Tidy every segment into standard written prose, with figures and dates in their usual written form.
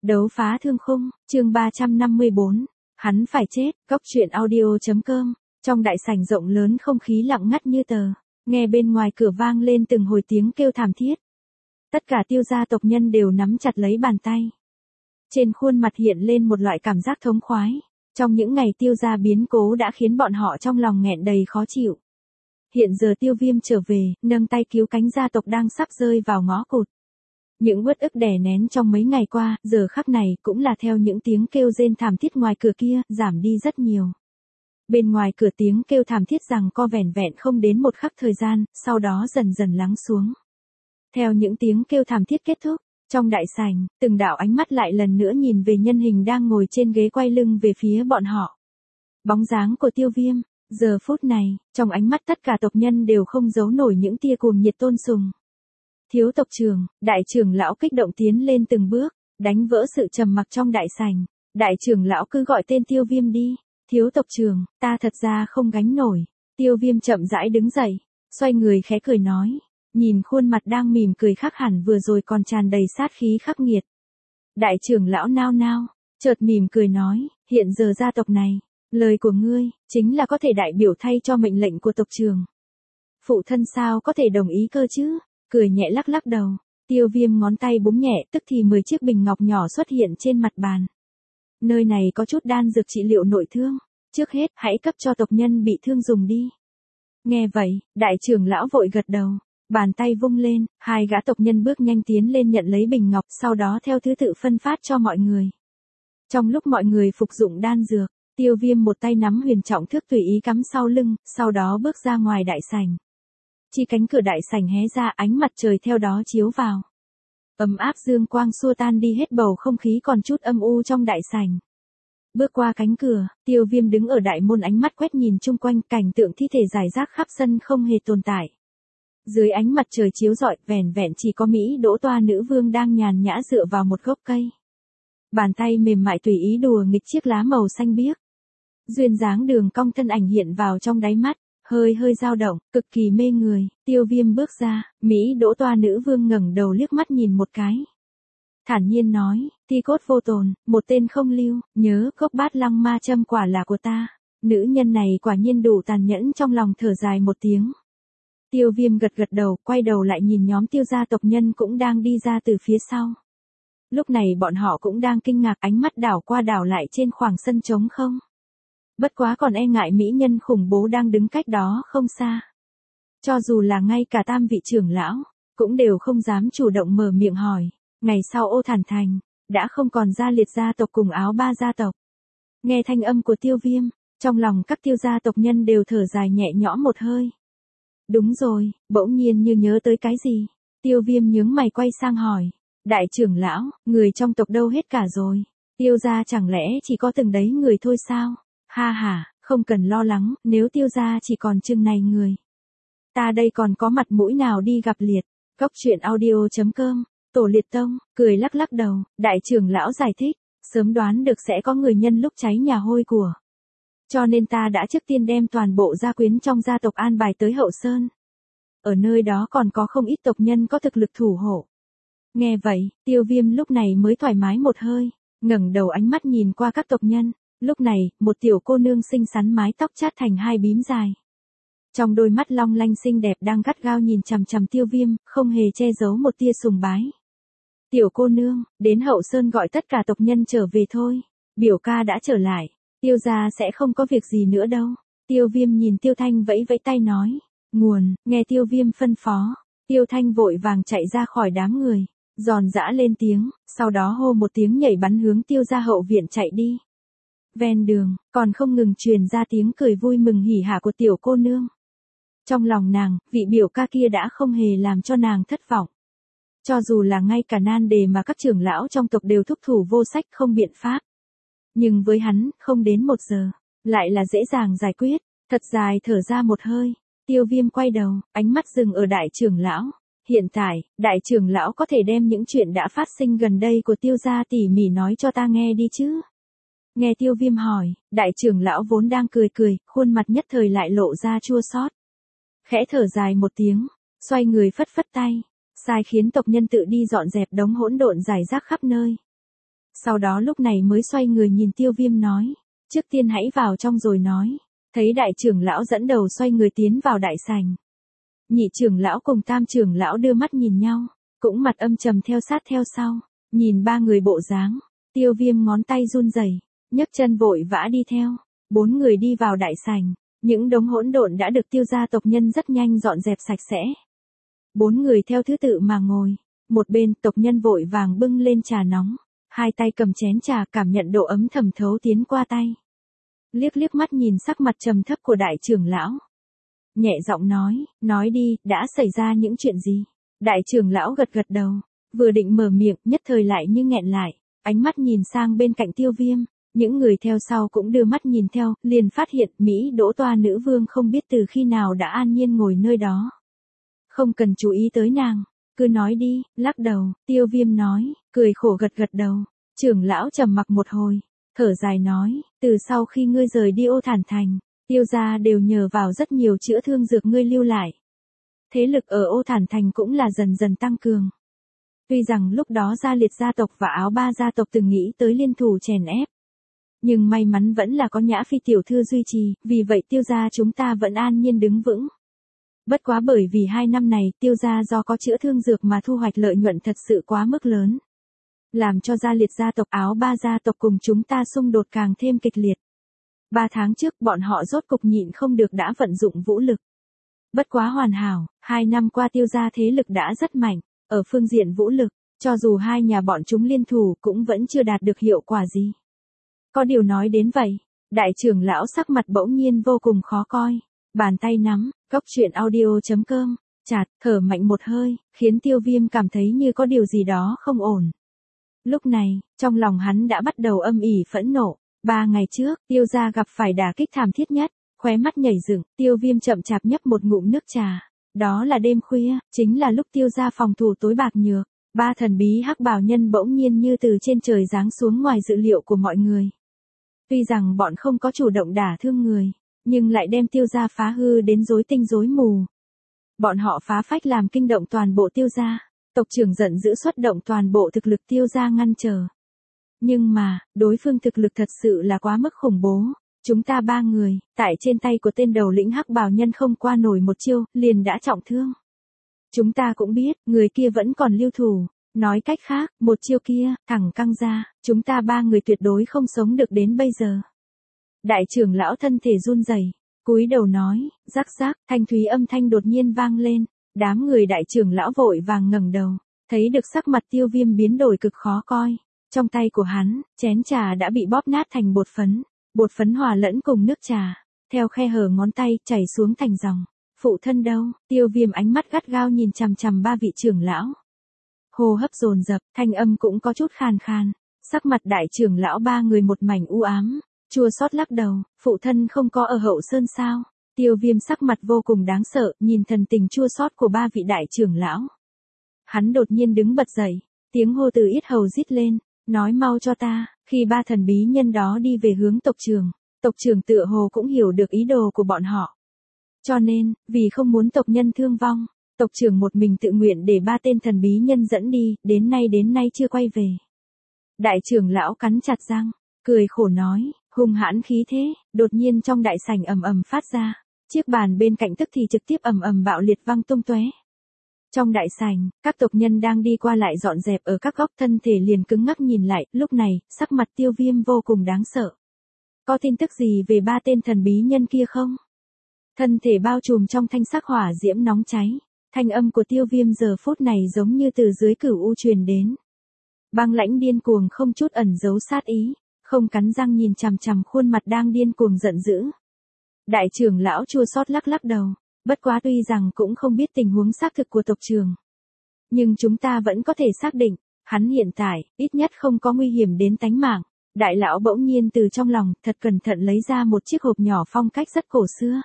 Đấu phá thương khung, chương 354. Hắn phải chết, Cóc truyện audio.com. Trong đại sảnh rộng lớn không khí lặng ngắt như tờ, nghe bên ngoài cửa vang lên từng hồi tiếng kêu thảm thiết. Tất cả Tiêu gia tộc nhân đều nắm chặt lấy bàn tay. Trên khuôn mặt hiện lên một loại cảm giác thống khoái. Trong những ngày Tiêu gia biến cố đã khiến bọn họ trong lòng nghẹn đầy khó chịu. Hiện giờ Tiêu Viêm trở về, nâng tay cứu cánh gia tộc đang sắp rơi vào ngõ cụt. Những uất ức đè nén trong mấy ngày qua, giờ khắc này cũng là theo những tiếng kêu rên thảm thiết ngoài cửa kia, giảm đi rất nhiều. Bên ngoài cửa tiếng kêu thảm thiết rằng co vẻn vẹn không đến một khắc thời gian, sau đó dần dần lắng xuống. Theo những tiếng kêu thảm thiết kết thúc, trong đại sảnh, từng đạo ánh mắt lại lần nữa nhìn về nhân hình đang ngồi trên ghế quay lưng về phía bọn họ. Bóng dáng của Tiêu Viêm, giờ phút này, trong ánh mắt tất cả tộc nhân đều không giấu nổi những tia cuồng nhiệt tôn sùng. Thiếu tộc trưởng, đại trưởng lão kích động tiến lên từng bước, đánh vỡ sự trầm mặc trong đại sảnh. Đại trưởng lão cứ gọi tên Tiêu Viêm đi. Thiếu tộc trưởng, ta thật ra không gánh nổi. Tiêu Viêm chậm rãi đứng dậy, xoay người khẽ cười nói, nhìn khuôn mặt đang mỉm cười khác hẳn vừa rồi còn tràn đầy sát khí khắc nghiệt. Đại trưởng lão nao nao, chợt mỉm cười nói, hiện giờ gia tộc này, lời của ngươi, chính là có thể đại biểu thay cho mệnh lệnh của tộc trưởng. Phụ thân sao có thể đồng ý cơ chứ? Cười nhẹ lắc lắc đầu, Tiêu Viêm ngón tay búng nhẹ, tức thì 10 chiếc bình ngọc nhỏ xuất hiện trên mặt bàn. Nơi này có chút đan dược trị liệu nội thương, trước hết hãy cấp cho tộc nhân bị thương dùng đi. Nghe vậy, đại trưởng lão vội gật đầu, bàn tay vung lên, hai gã tộc nhân bước nhanh tiến lên nhận lấy bình ngọc, sau đó theo thứ tự phân phát cho mọi người. Trong lúc mọi người phục dụng đan dược, Tiêu Viêm một tay nắm huyền trọng thước tùy ý cắm sau lưng, sau đó bước ra ngoài đại sảnh. Chi cánh cửa đại sảnh hé ra, ánh mặt trời theo đó chiếu vào. Ấm áp dương quang xua tan đi hết bầu không khí còn chút âm u trong đại sảnh. Bước qua cánh cửa, Tiêu Viêm đứng ở đại môn, ánh mắt quét nhìn chung quanh, cảnh tượng thi thể rải rác khắp sân không hề tồn tại. Dưới ánh mặt trời chiếu rọi, vẻn vẹn chỉ có Mỹ Đỗ Toa nữ vương đang nhàn nhã dựa vào một gốc cây. Bàn tay mềm mại tùy ý đùa nghịch chiếc lá màu xanh biếc. Duyên dáng đường cong thân ảnh hiện vào trong đáy mắt, hơi dao động, cực kỳ mê người. Tiêu Viêm bước ra, Mỹ Đỗ Toa nữ vương ngẩng đầu liếc mắt nhìn một cái. Thản nhiên nói, thi cốt vô tồn, một tên không lưu, nhớ cốc bát lăng ma châm quả là của ta. Nữ nhân này quả nhiên đủ tàn nhẫn, trong lòng thở dài một tiếng. Tiêu Viêm gật đầu, quay đầu lại nhìn nhóm Tiêu gia tộc nhân cũng đang đi ra từ phía sau. Lúc này bọn họ cũng đang kinh ngạc, ánh mắt đảo qua đảo lại trên khoảng sân trống không. Bất quá còn e ngại mỹ nhân khủng bố đang đứng cách đó không xa. Cho dù là ngay cả tam vị trưởng lão, cũng đều không dám chủ động mở miệng hỏi. Ngày sau Ô Thản Thành, đã không còn Gia Liệt gia tộc cùng Áo Ba gia tộc. Nghe thanh âm của Tiêu Viêm, trong lòng các Tiêu gia tộc nhân đều thở dài nhẹ nhõm một hơi. Đúng rồi, bỗng nhiên như nhớ tới cái gì. Tiêu Viêm nhướng mày quay sang hỏi. Đại trưởng lão, người trong tộc đâu hết cả rồi? Tiêu gia chẳng lẽ chỉ có từng đấy người thôi sao? Ha ha, không cần lo lắng, nếu Tiêu gia chỉ còn chừng này người. Ta đây còn có mặt mũi nào đi gặp Liệt. Cóc truyện audio.com. Tổ Liệt Tông, cười lắc lắc đầu, đại trưởng lão giải thích, sớm đoán được sẽ có người nhân lúc cháy nhà hôi của. Cho nên ta đã trước tiên đem toàn bộ gia quyến trong gia tộc an bài tới Hậu Sơn. Ở nơi đó còn có không ít tộc nhân có thực lực thủ hộ. Nghe vậy, Tiêu Viêm lúc này mới thoải mái một hơi, ngẩng đầu ánh mắt nhìn qua các tộc nhân. Lúc này, một tiểu cô nương xinh xắn mái tóc chát thành hai bím dài. Trong đôi mắt long lanh xinh đẹp đang gắt gao nhìn chằm chằm Tiêu Viêm, không hề che giấu một tia sùng bái. Tiểu cô nương, đến Hậu Sơn gọi tất cả tộc nhân trở về thôi. Biểu ca đã trở lại, Tiêu gia sẽ không có việc gì nữa đâu. Tiêu Viêm nhìn Tiêu Thanh vẫy vẫy tay nói. Nguồn, nghe Tiêu Viêm phân phó. Tiêu Thanh vội vàng chạy ra khỏi đám người, giòn giã lên tiếng, sau đó hô một tiếng nhảy bắn hướng Tiêu gia hậu viện chạy đi. Ven đường, còn không ngừng truyền ra tiếng cười vui mừng hỉ hả của tiểu cô nương. Trong lòng nàng, vị biểu ca kia đã không hề làm cho nàng thất vọng. Cho dù là ngay cả nan đề mà các trưởng lão trong tộc đều thúc thủ vô sách không biện pháp. Nhưng với hắn, không đến 1 giờ, lại là dễ dàng giải quyết. Thật dài thở ra một hơi, Tiêu Viêm quay đầu, ánh mắt dừng ở đại trưởng lão. Hiện tại, đại trưởng lão có thể đem những chuyện đã phát sinh gần đây của Tiêu gia tỉ mỉ nói cho ta nghe đi chứ? Nghe Tiêu Viêm hỏi, đại trưởng lão vốn đang cười, khuôn mặt nhất thời lại lộ ra chua xót. Khẽ thở dài một tiếng, xoay người phất phất tay, sai khiến tộc nhân tự đi dọn dẹp đống hỗn độn rải rác khắp nơi. Sau đó lúc này mới xoay người nhìn Tiêu Viêm nói, trước tiên hãy vào trong rồi nói. Thấy đại trưởng lão dẫn đầu xoay người tiến vào đại sảnh. Nhị trưởng lão cùng tam trưởng lão đưa mắt nhìn nhau, cũng mặt âm trầm theo sát theo sau, nhìn ba người bộ dáng, Tiêu Viêm ngón tay run rẩy, nhấc chân vội vã đi theo. Bốn người đi vào đại sảnh, những đống hỗn độn đã được Tiêu gia tộc nhân rất nhanh dọn dẹp sạch sẽ. Bốn người theo thứ tự mà ngồi, một bên tộc nhân vội vàng bưng lên trà nóng, hai tay cầm chén trà cảm nhận độ ấm thẩm thấu tiến qua tay. Liếc liếc mắt nhìn sắc mặt trầm thấp của đại trưởng lão. Nhẹ giọng nói đi, đã xảy ra những chuyện gì? Đại trưởng lão gật gật đầu, vừa định mở miệng, nhất thời lại như nghẹn lại, ánh mắt nhìn sang bên cạnh Tiêu Viêm, những người theo sau cũng đưa mắt nhìn theo, liền phát hiện Mỹ Đỗ Toa nữ vương không biết từ khi nào đã an nhiên ngồi nơi đó. Không cần chú ý tới nàng, cứ nói đi, lắc đầu, Tiêu Viêm nói, cười khổ gật gật đầu, trưởng lão trầm mặc một hồi, thở dài nói, từ sau khi ngươi rời đi Ô Thản Thành, Tiêu gia đều nhờ vào rất nhiều chữa thương dược ngươi lưu lại. Thế lực ở Ô Thản Thành cũng là dần dần tăng cường. Tuy rằng lúc đó Gia Liệt gia tộc và Áo Ba gia tộc từng nghĩ tới liên thủ chèn ép. Nhưng may mắn vẫn là có Nhã Phi tiểu thư duy trì, vì vậy Tiêu gia chúng ta vẫn an nhiên đứng vững. Bất quá bởi vì 2 năm này Tiêu gia do có chữa thương dược mà thu hoạch lợi nhuận thật sự quá mức lớn. Làm cho Gia Liệt gia tộc Áo Ba gia tộc cùng chúng ta xung đột càng thêm kịch liệt. 3 tháng trước bọn họ rốt cục nhịn không được đã vận dụng vũ lực. Bất quá hoàn hảo, 2 năm qua Tiêu gia thế lực đã rất mạnh, ở phương diện vũ lực, cho dù hai nhà bọn chúng liên thủ cũng vẫn chưa đạt được hiệu quả gì. Có điều nói đến vậy, đại trưởng lão sắc mặt bỗng nhiên vô cùng khó coi, bàn tay nắm, cốc truyện audio.com, chạt, thở mạnh một hơi, khiến Tiêu Viêm cảm thấy như có điều gì đó không ổn. Lúc này, trong lòng hắn đã bắt đầu âm ỉ phẫn nộ. 3 ngày trước, Tiêu gia gặp phải đả kích thảm thiết nhất, khóe mắt nhảy dựng, Tiêu Viêm chậm chạp nhấp một ngụm nước trà. Đó là đêm khuya, chính là lúc Tiêu gia phòng thủ tối bạc nhược, 3 thần bí hắc bào nhân bỗng nhiên như từ trên trời giáng xuống ngoài dự liệu của mọi người. Tuy rằng bọn không có chủ động đả thương người, nhưng lại đem Tiêu gia phá hư đến rối tinh rối mù. Bọn họ phá phách làm kinh động toàn bộ Tiêu gia, tộc trưởng giận dữ xuất động toàn bộ thực lực Tiêu gia ngăn trở. Nhưng mà, đối phương thực lực thật sự là quá mức khủng bố. Chúng ta 3 người, tại trên tay của tên đầu lĩnh hắc bào nhân không qua nổi một chiêu, liền đã trọng thương. Chúng ta cũng biết, người kia vẫn còn lưu thủ. Nói cách khác, một chiêu kia, thẳng căng ra, chúng ta 3 người tuyệt đối không sống được đến bây giờ. Đại trưởng lão thân thể run rẩy, cúi đầu nói, rắc rắc, thanh thúy âm thanh đột nhiên vang lên. Đám người đại trưởng lão vội vàng ngẩng đầu, thấy được sắc mặt Tiêu Viêm biến đổi cực khó coi. Trong tay của hắn, chén trà đã bị bóp nát thành bột phấn hòa lẫn cùng nước trà, theo khe hở ngón tay chảy xuống thành dòng. Phụ thân đâu? Tiêu Viêm ánh mắt gắt gao nhìn chằm chằm 3 vị trưởng lão. Hô hấp dồn dập, thanh âm cũng có chút khàn khàn, sắc mặt đại trưởng lão 3 người một mảnh u ám, chua xót lắc đầu, phụ thân không có ở Hậu Sơn sao? Tiêu Viêm sắc mặt vô cùng đáng sợ, nhìn thần tình chua xót của 3 vị đại trưởng lão. Hắn đột nhiên đứng bật dậy, tiếng hô từ yết hầu rít lên. Nói mau cho ta, khi 3 thần bí nhân đó đi về hướng tộc trưởng tựa hồ cũng hiểu được ý đồ của bọn họ. Cho nên, vì không muốn tộc nhân thương vong, tộc trưởng một mình tự nguyện để 3 tên thần bí nhân dẫn đi, đến nay chưa quay về. Đại trưởng lão cắn chặt răng, cười khổ nói, hung hãn khí thế, đột nhiên trong đại sảnh ầm ầm phát ra, chiếc bàn bên cạnh tức thì trực tiếp ầm ầm bạo liệt văng tung tóe. Trong đại sảnh, các tộc nhân đang đi qua lại dọn dẹp ở các góc thân thể liền cứng ngắc nhìn lại, lúc này, sắc mặt Tiêu Viêm vô cùng đáng sợ. Có tin tức gì về 3 tên thần bí nhân kia không? Thân thể bao trùm trong thanh sắc hỏa diễm nóng cháy, thanh âm của Tiêu Viêm giờ phút này giống như từ dưới cửu u truyền đến. Băng lãnh điên cuồng không chút ẩn giấu sát ý, không cắn răng nhìn chằm chằm khuôn mặt đang điên cuồng giận dữ. Đại trưởng lão chua xót lắc lắc đầu. Bất quá tuy rằng cũng không biết tình huống xác thực của tộc trưởng. Nhưng chúng ta vẫn có thể xác định, hắn hiện tại, ít nhất không có nguy hiểm đến tánh mạng. Đại lão bỗng nhiên từ trong lòng, thật cẩn thận lấy ra một chiếc hộp nhỏ phong cách rất cổ xưa.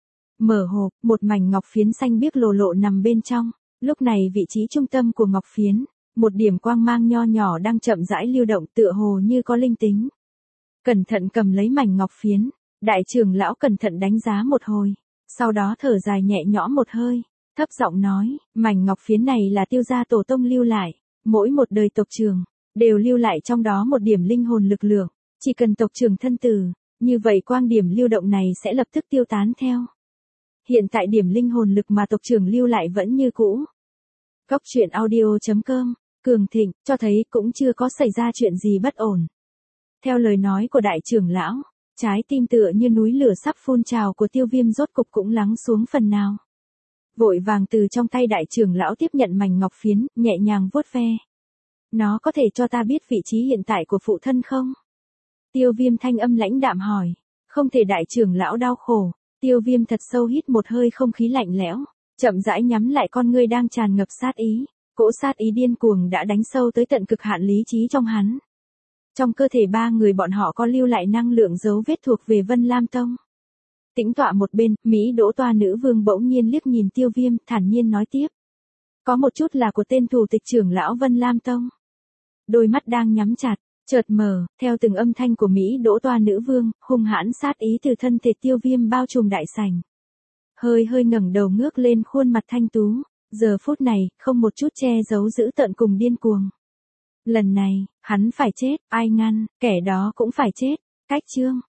Mở hộp, một mảnh ngọc phiến xanh biếc lồ lộ nằm bên trong. Lúc này vị trí trung tâm của ngọc phiến, một điểm quang mang nho nhỏ đang chậm rãi lưu động tựa hồ như có linh tính. Cẩn thận cầm lấy mảnh ngọc phiến, đại trưởng lão cẩn thận đánh giá một hồi. Sau đó thở dài nhẹ nhõm một hơi, thấp giọng nói, mảnh ngọc phiến này là Tiêu gia tổ tông lưu lại, mỗi một đời tộc trưởng đều lưu lại trong đó một điểm linh hồn lực lượng. Chỉ cần tộc trưởng thân tử, như vậy quang điểm lưu động này sẽ lập tức tiêu tán theo. Hiện tại điểm linh hồn lực mà tộc trưởng lưu lại vẫn như cũ. Góc truyện audio.com, cường thịnh, cho thấy cũng chưa có xảy ra chuyện gì bất ổn. Theo lời nói của đại trưởng lão, trái tim tựa như núi lửa sắp phun trào của Tiêu Viêm rốt cục cũng lắng xuống phần nào. Vội vàng từ trong tay đại trưởng lão tiếp nhận mảnh ngọc phiến, nhẹ nhàng vuốt ve. Nó có thể cho ta biết vị trí hiện tại của phụ thân không? Tiêu Viêm thanh âm lãnh đạm hỏi. Không thể. Đại trưởng lão đau khổ. Tiêu Viêm thật sâu hít một hơi không khí lạnh lẽo, chậm rãi nhắm lại con ngươi đang tràn ngập sát ý. Cỗ sát ý điên cuồng đã đánh sâu tới tận cực hạn lý trí trong hắn. Trong cơ thể ba người bọn họ có lưu lại năng lượng dấu vết thuộc về Vân Lam Tông. Tĩnh tọa một bên, Mỹ Đỗ Toa nữ vương bỗng nhiên liếc nhìn Tiêu Viêm, thản nhiên nói tiếp. Có một chút là của tên thủ tịch trưởng lão Vân Lam Tông. Đôi mắt đang nhắm chặt, chợt mở, theo từng âm thanh của Mỹ Đỗ Toa nữ vương, hung hãn sát ý từ thân thể Tiêu Viêm bao trùm đại sảnh. Hơi hơi ngẩng đầu ngước lên khuôn mặt thanh tú, giờ phút này, không một chút che giấu dữ tợn cùng điên cuồng. Lần này, hắn phải chết, ai ngăn, kẻ đó cũng phải chết. Cách chương